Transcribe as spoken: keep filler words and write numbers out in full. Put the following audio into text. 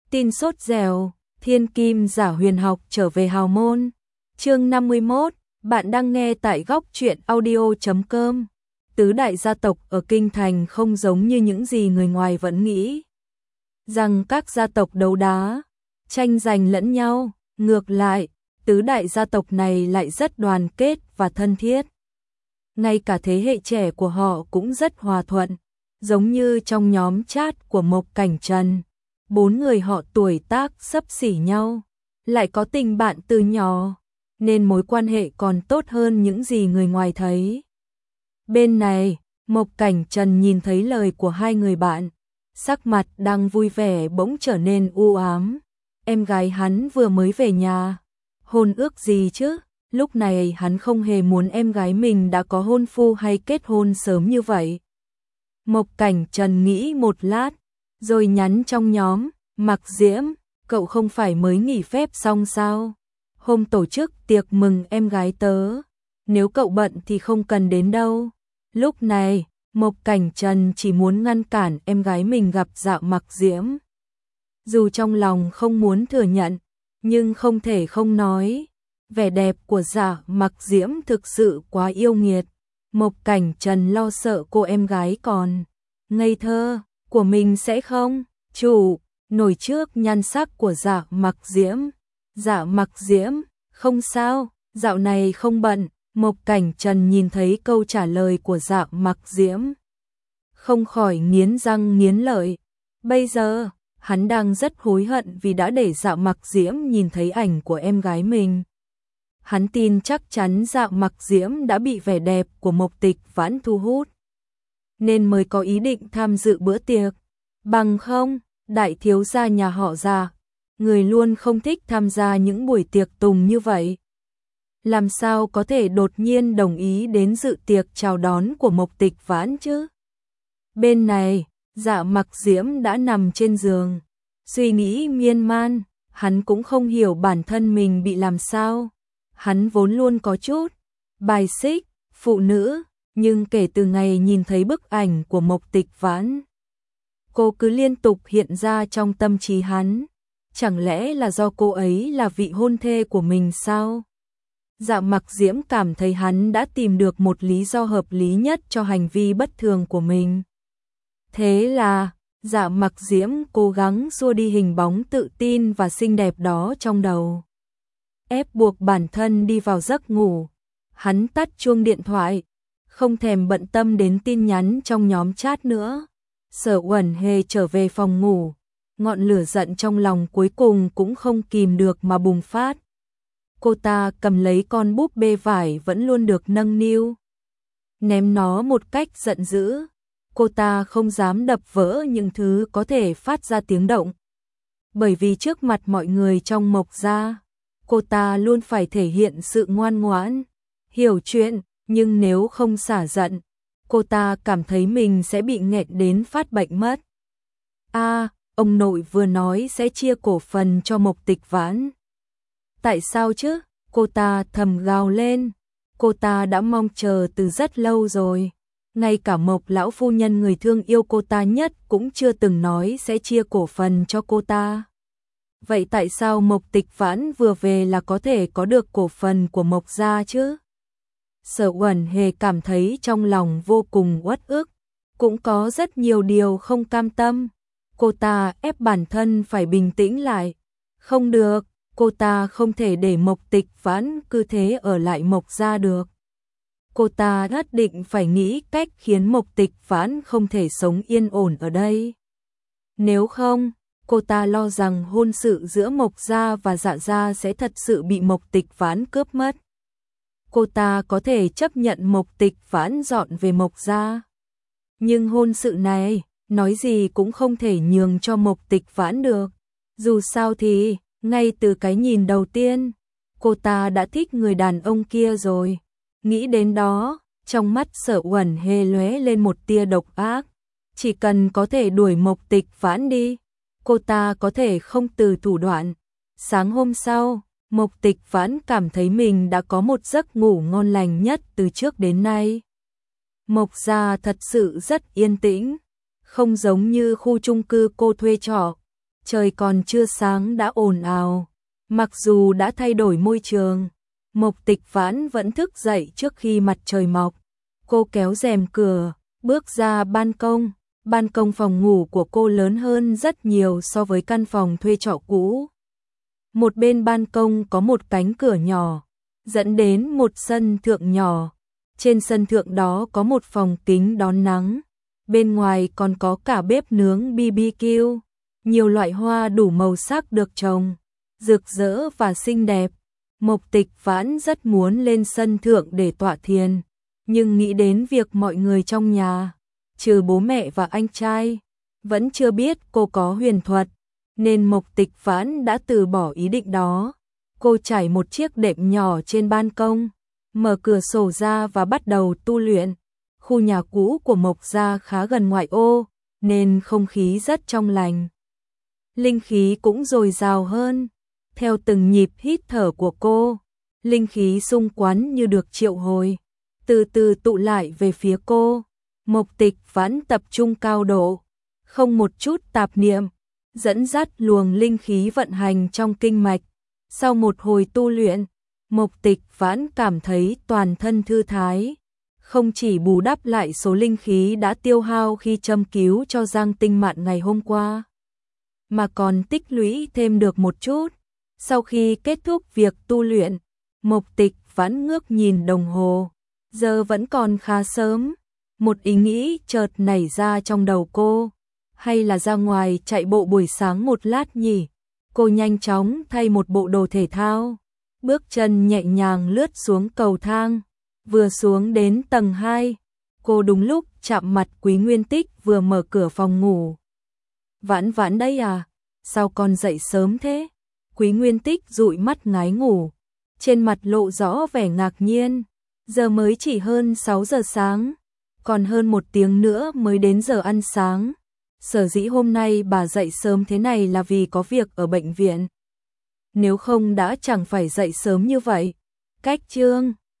Tin sốt dẻo, thiên kim giả huyền học trở về hào môn. Chương năm mươi mốt, bạn đang nghe tại góc truyện audio chấm com. Tứ đại gia tộc ở Kinh Thành không giống như những gì người ngoài vẫn nghĩ. Rằng các gia tộc đấu đá, tranh giành lẫn nhau, ngược lại, tứ đại gia tộc này lại rất đoàn kết và thân thiết. Ngay cả thế hệ trẻ của họ cũng rất hòa thuận, giống như trong nhóm chat của Mộc Cảnh Trần. Bốn người họ tuổi tác xấp xỉ nhau, lại có tình bạn từ nhỏ, nên mối quan hệ còn tốt hơn những gì người ngoài thấy. Bên này, Mộc Cảnh Trần nhìn thấy lời của hai người bạn, sắc mặt đang vui vẻ bỗng trở nên u ám. Em gái hắn vừa mới về nhà, hôn ước gì chứ? Lúc này hắn không hề muốn em gái mình đã có hôn phu hay kết hôn sớm như vậy. Mộc Cảnh Trần nghĩ một lát, rồi nhắn trong nhóm, Mặc Diễm, cậu không phải mới nghỉ phép xong sao? Hôm tổ chức tiệc mừng em gái tớ, nếu cậu bận thì không cần đến đâu. Lúc này, Mộc Cảnh Trần chỉ muốn ngăn cản em gái mình gặp Dạ Mặc Diễm. Dù trong lòng không muốn thừa nhận, nhưng không thể không nói. Vẻ đẹp của Dạ Mặc Diễm thực sự quá yêu nghiệt. Mộc Cảnh Trần lo sợ cô em gái còn ngây thơ của mình sẽ không chủ nổi trước nhan sắc của Dạ Mặc Diễm. Dạ Mặc Diễm, không sao, dạo này không bận. Mộc Cảnh Trần nhìn thấy câu trả lời của Dạ Mặc Diễm, không khỏi nghiến răng nghiến lợi. Bây giờ, hắn đang rất hối hận vì đã để Dạ Mặc Diễm nhìn thấy ảnh của em gái mình. Hắn tin chắc chắn Dạ Mặc Diễm đã bị vẻ đẹp của Mộc Tịch Vãn thu hút, nên mới có ý định tham dự bữa tiệc. Bằng không, đại thiếu gia nhà họ Dạ, người luôn không thích tham gia những buổi tiệc tùng như vậy. Làm sao có thể đột nhiên đồng ý đến dự tiệc chào đón của Mộc Tịch Vãn chứ? Bên này, Dạ Mặc Diễm đã nằm trên giường, suy nghĩ miên man, hắn cũng không hiểu bản thân mình bị làm sao. Hắn vốn luôn có chút bài xích phụ nữ, nhưng kể từ ngày nhìn thấy bức ảnh của Mộc Tịch Vãn, cô cứ liên tục hiện ra trong tâm trí hắn. Chẳng lẽ là do cô ấy là vị hôn thê của mình sao? Dạ Mặc Diễm cảm thấy hắn đã tìm được một lý do hợp lý nhất cho hành vi bất thường của mình. Thế là, Dạ Mặc Diễm cố gắng xua đi hình bóng tự tin và xinh đẹp đó trong đầu, ép buộc bản thân đi vào giấc ngủ. Hắn tắt chuông điện thoại, không thèm bận tâm đến tin nhắn trong nhóm chat nữa. Sở Uẩn Hề trở về phòng ngủ, ngọn lửa giận trong lòng cuối cùng cũng không kìm được mà bùng phát. Cô ta cầm lấy con búp bê vải vẫn luôn được nâng niu, ném nó một cách giận dữ. Cô ta không dám đập vỡ những thứ có thể phát ra tiếng động, bởi vì trước mặt mọi người trong Mộc gia, cô ta luôn phải thể hiện sự ngoan ngoãn, hiểu chuyện, nhưng nếu không xả giận, cô ta cảm thấy mình sẽ bị nghẹn đến phát bệnh mất. A, à, ông nội vừa nói sẽ chia cổ phần cho Mộc Tịch Vãn. Tại sao chứ? Cô ta thầm gào lên. Cô ta đã mong chờ từ rất lâu rồi. Ngay cả Mộc lão phu nhân người thương yêu cô ta nhất cũng chưa từng nói sẽ chia cổ phần cho cô ta. Vậy tại sao Mộc Tịch Vãn vừa về là có thể có được cổ phần của Mộc gia chứ? Sở Uẩn Hề cảm thấy trong lòng vô cùng uất ức, cũng có rất nhiều điều không cam tâm. Cô ta ép bản thân phải bình tĩnh lại. Không được, cô ta không thể để Mộc Tịch Vãn cứ thế ở lại Mộc gia được. Cô ta nhất định phải nghĩ cách khiến Mộc Tịch Vãn không thể sống yên ổn ở đây. Nếu không, cô ta lo rằng hôn sự giữa Mộc gia và Dạ gia sẽ thật sự bị Mộc Tịch Vãn cướp mất. Cô ta có thể chấp nhận Mộc Tịch Vãn dọn về Mộc gia, nhưng hôn sự này, nói gì cũng không thể nhường cho Mộc Tịch Vãn được. Dù sao thì, ngay từ cái nhìn đầu tiên, cô ta đã thích người đàn ông kia rồi. Nghĩ đến đó, trong mắt Sở Uẩn Hề lóe lên một tia độc ác. Chỉ cần có thể đuổi Mộc Tịch Vãn đi, cô ta có thể không từ thủ đoạn. Sáng hôm sau, Mộc Tịch Vãn cảm thấy mình đã có một giấc ngủ ngon lành nhất từ trước đến nay. Mộc gia thật sự rất yên tĩnh, không giống như khu chung cư cô thuê trọ. trời còn chưa sáng đã ồn ào. Mặc dù đã thay đổi môi trường, Mộc Tịch Vãn vẫn thức dậy trước khi mặt trời mọc. Cô kéo rèm cửa, bước ra ban công. Ban công phòng ngủ của cô lớn hơn rất nhiều so với căn phòng thuê trọ cũ. Một bên ban công có một cánh cửa nhỏ, dẫn đến một sân thượng nhỏ. Trên sân thượng đó có một phòng kính đón nắng. Bên ngoài còn có cả bếp nướng bê bê kiu. Nhiều loại hoa đủ màu sắc được trồng, rực rỡ và xinh đẹp. Mộc Tịch Vãn rất muốn lên sân thượng để tọa thiền, nhưng nghĩ đến việc mọi người trong nhà, trừ bố mẹ và anh trai, vẫn chưa biết cô có huyền thuật, nên Mộc Tịch Vãn đã từ bỏ ý định đó. Cô trải một chiếc đệm nhỏ trên ban công, mở cửa sổ ra và bắt đầu tu luyện. Khu nhà cũ của Mộc gia khá gần ngoại ô, nên không khí rất trong lành. Linh khí cũng dồi dào hơn. Theo từng nhịp hít thở của cô, linh khí xung quanh như được triệu hồi, từ từ tụ lại về phía cô. Mộc Tịch Vãn tập trung cao độ, không một chút tạp niệm, dẫn dắt luồng linh khí vận hành trong kinh mạch. Sau một hồi tu luyện, Mộc Tịch Vãn cảm thấy toàn thân thư thái, không chỉ bù đắp lại số linh khí đã tiêu hao khi châm cứu cho Giang Tinh Mạn ngày hôm qua, mà còn tích lũy thêm được một chút. Sau khi kết thúc việc tu luyện, Mộc Tịch Vãn ngước nhìn đồng hồ, giờ vẫn còn khá sớm. Một ý nghĩ chợt nảy ra trong đầu cô, hay là ra ngoài chạy bộ buổi sáng một lát nhỉ? Cô nhanh chóng thay một bộ đồ thể thao, bước chân nhẹ nhàng lướt xuống cầu thang. Vừa xuống đến tầng hai, cô đúng lúc chạm mặt Quý Nguyên Tích vừa mở cửa phòng ngủ. Vãn Vãn đây à? Sao con dậy sớm thế? Quý Nguyên Tích dụi mắt ngái ngủ, trên mặt lộ rõ vẻ ngạc nhiên. Giờ mới chỉ hơn sáu giờ sáng, còn hơn một tiếng nữa mới đến giờ ăn sáng. Sở dĩ hôm nay bà dậy sớm thế này là vì có việc ở bệnh viện. Nếu không đã chẳng phải dậy sớm như vậy. Cách chương